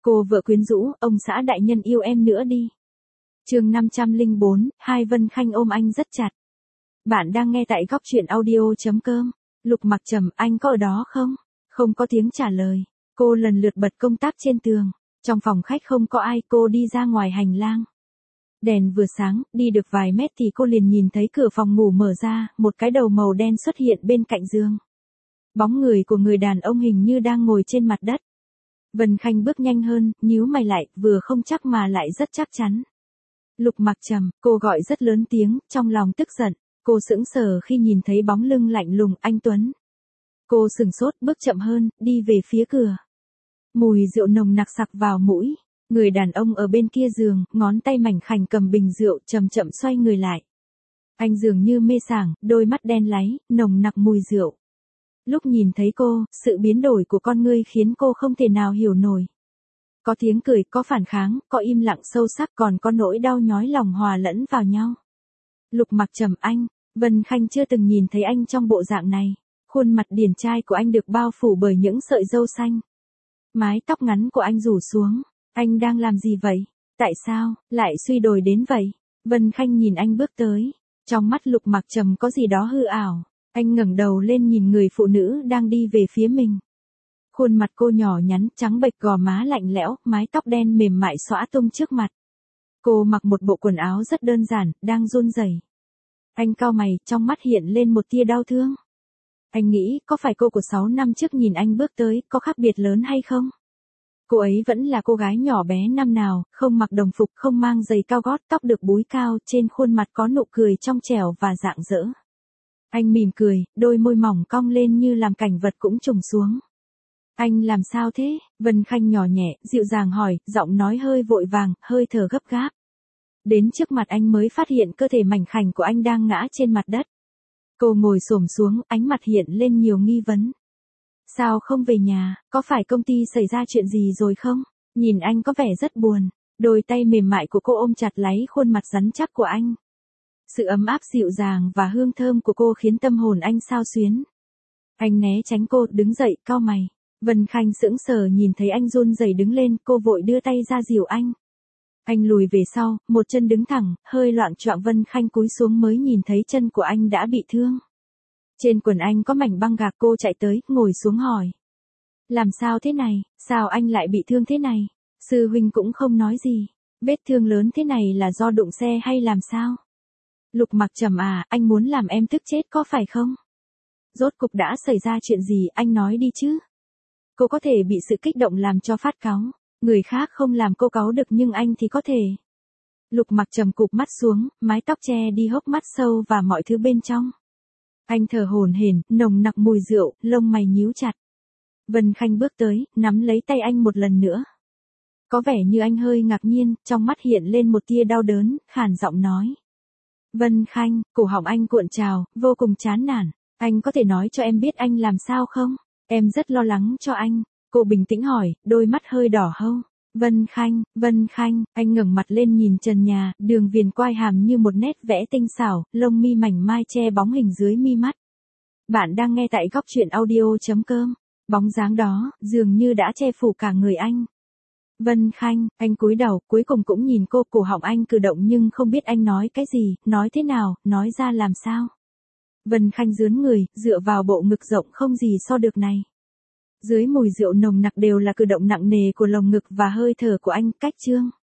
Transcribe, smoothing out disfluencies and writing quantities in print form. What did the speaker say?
Cô vợ quyến rũ, ông xã đại nhân yêu em nữa đi. Chương 504, Hai Vân Khanh ôm anh rất chặt. Bạn đang nghe tại góc truyện audio.com. Lục Mặc Trầm, anh có ở đó không? Không có tiếng trả lời. Cô lần lượt bật công tắc trên tường. Trong phòng khách không có ai, cô đi ra ngoài hành lang. Đèn vừa sáng, đi được vài mét thì cô liền nhìn thấy cửa phòng ngủ mở ra, một cái đầu màu đen xuất hiện bên cạnh giường. Bóng người của người đàn ông hình như đang ngồi trên mặt đất. Vân Khanh bước nhanh hơn, nhíu mày lại, vừa không chắc mà lại rất chắc chắn. Lục Mặc Trầm, cô gọi rất lớn tiếng, trong lòng tức giận. Cô sững sờ khi nhìn thấy bóng lưng lạnh lùng anh Tuấn. Cô sừng sốt, bước chậm hơn, đi về phía cửa. Mùi rượu nồng nặc sặc vào mũi. Người đàn ông ở bên kia giường, ngón tay mảnh khảnh cầm bình rượu, chậm chậm xoay người lại. Anh dường như mê sảng, đôi mắt đen láy, nồng nặc mùi rượu. Lúc nhìn thấy cô, sự biến đổi của con ngươi khiến cô không thể nào hiểu nổi. Có tiếng cười, có phản kháng, có im lặng sâu sắc, còn có nỗi đau nhói lòng hòa lẫn vào nhau. Lục Mặc Trầm, anh. Vân Khanh chưa từng nhìn thấy anh trong bộ dạng này. Khuôn mặt điển trai của anh được bao phủ bởi những sợi râu xanh. Mái tóc ngắn của anh rủ xuống. Anh đang làm gì vậy? Tại sao lại suy đồi đến vậy? Vân Khanh nhìn anh bước tới. Trong mắt Lục Mặc Trầm có gì đó hư ảo. Anh ngẩng đầu lên nhìn người phụ nữ đang đi về phía mình. Khuôn mặt cô nhỏ nhắn, trắng bệch, gò má lạnh lẽo, mái tóc đen mềm mại xõa tung trước mặt. Cô mặc một bộ quần áo rất đơn giản, đang run rẩy. Anh cau mày, trong mắt hiện lên một tia đau thương. Anh nghĩ, có phải cô của 6 năm trước nhìn anh bước tới, có khác biệt lớn hay không? Cô ấy vẫn là cô gái nhỏ bé năm nào, không mặc đồng phục, không mang giày cao gót, tóc được búi cao, trên khuôn mặt có nụ cười trong trẻo và rạng rỡ. Anh mỉm cười, đôi môi mỏng cong lên như làm cảnh vật cũng trùng xuống. Anh làm sao thế? Vân Khanh nhỏ nhẹ, dịu dàng hỏi, giọng nói hơi vội vàng, hơi thở gấp gáp. Đến trước mặt anh mới phát hiện cơ thể mảnh khảnh của anh đang ngã trên mặt đất. Cô ngồi xổm xuống, ánh mặt hiện lên nhiều nghi vấn. Sao không về nhà, có phải công ty xảy ra chuyện gì rồi không? Nhìn anh có vẻ rất buồn. Đôi tay mềm mại của cô ôm chặt lấy khuôn mặt rắn chắc của anh. Sự ấm áp dịu dàng và hương thơm của cô khiến tâm hồn anh xao xuyến. Anh né tránh cô, đứng dậy, cau mày. Vân Khanh sững sờ nhìn thấy anh run rẩy đứng lên, cô vội đưa tay ra dìu anh. Anh lùi về sau, một chân đứng thẳng, hơi loạng choạng. Vân Khanh cúi xuống mới nhìn thấy chân của anh đã bị thương. Trên quần anh có mảnh băng gạc. Cô chạy tới, ngồi xuống hỏi. Làm sao thế này, sao anh lại bị thương thế này? Sư huynh cũng không nói gì. Vết thương lớn thế này là do đụng xe hay làm sao? Lục Mặc Trầm à, anh muốn làm em tức chết có phải không? Rốt cục đã xảy ra chuyện gì, anh nói đi chứ? Cô có thể bị sự kích động làm cho phát cáu. Người khác không làm cô cáu được nhưng anh thì có thể. Lục Mặc Trầm cụp mắt xuống, mái tóc che đi hốc mắt sâu và mọi thứ bên trong. Anh thở hổn hển, nồng nặc mùi rượu, lông mày nhíu chặt. Vân Khanh bước tới, nắm lấy tay anh một lần nữa. Có vẻ như anh hơi ngạc nhiên, trong mắt hiện lên một tia đau đớn, khàn giọng nói. Vân Khanh, cổ họng anh cuộn trào, vô cùng chán nản. Anh có thể nói cho em biết anh làm sao không? Em rất lo lắng cho anh. Cô bình tĩnh hỏi, đôi mắt hơi đỏ hâu. Vân Khanh, anh ngẩng mặt lên nhìn trần nhà, đường viền quai hàm như một nét vẽ tinh xảo, lông mi mảnh mai che bóng hình dưới mi mắt. Bạn đang nghe tại góc truyện audio.com. Bóng dáng đó, dường như đã che phủ cả người anh. Vân Khanh, anh cúi đầu, cuối cùng cũng nhìn cô, cổ họng anh cử động nhưng không biết anh nói cái gì, nói thế nào, nói ra làm sao. Vân Khanh rướn người, dựa vào bộ ngực rộng không gì so được này. Dưới mùi rượu nồng nặc đều là cử động nặng nề của lồng ngực và hơi thở của anh, cách chương.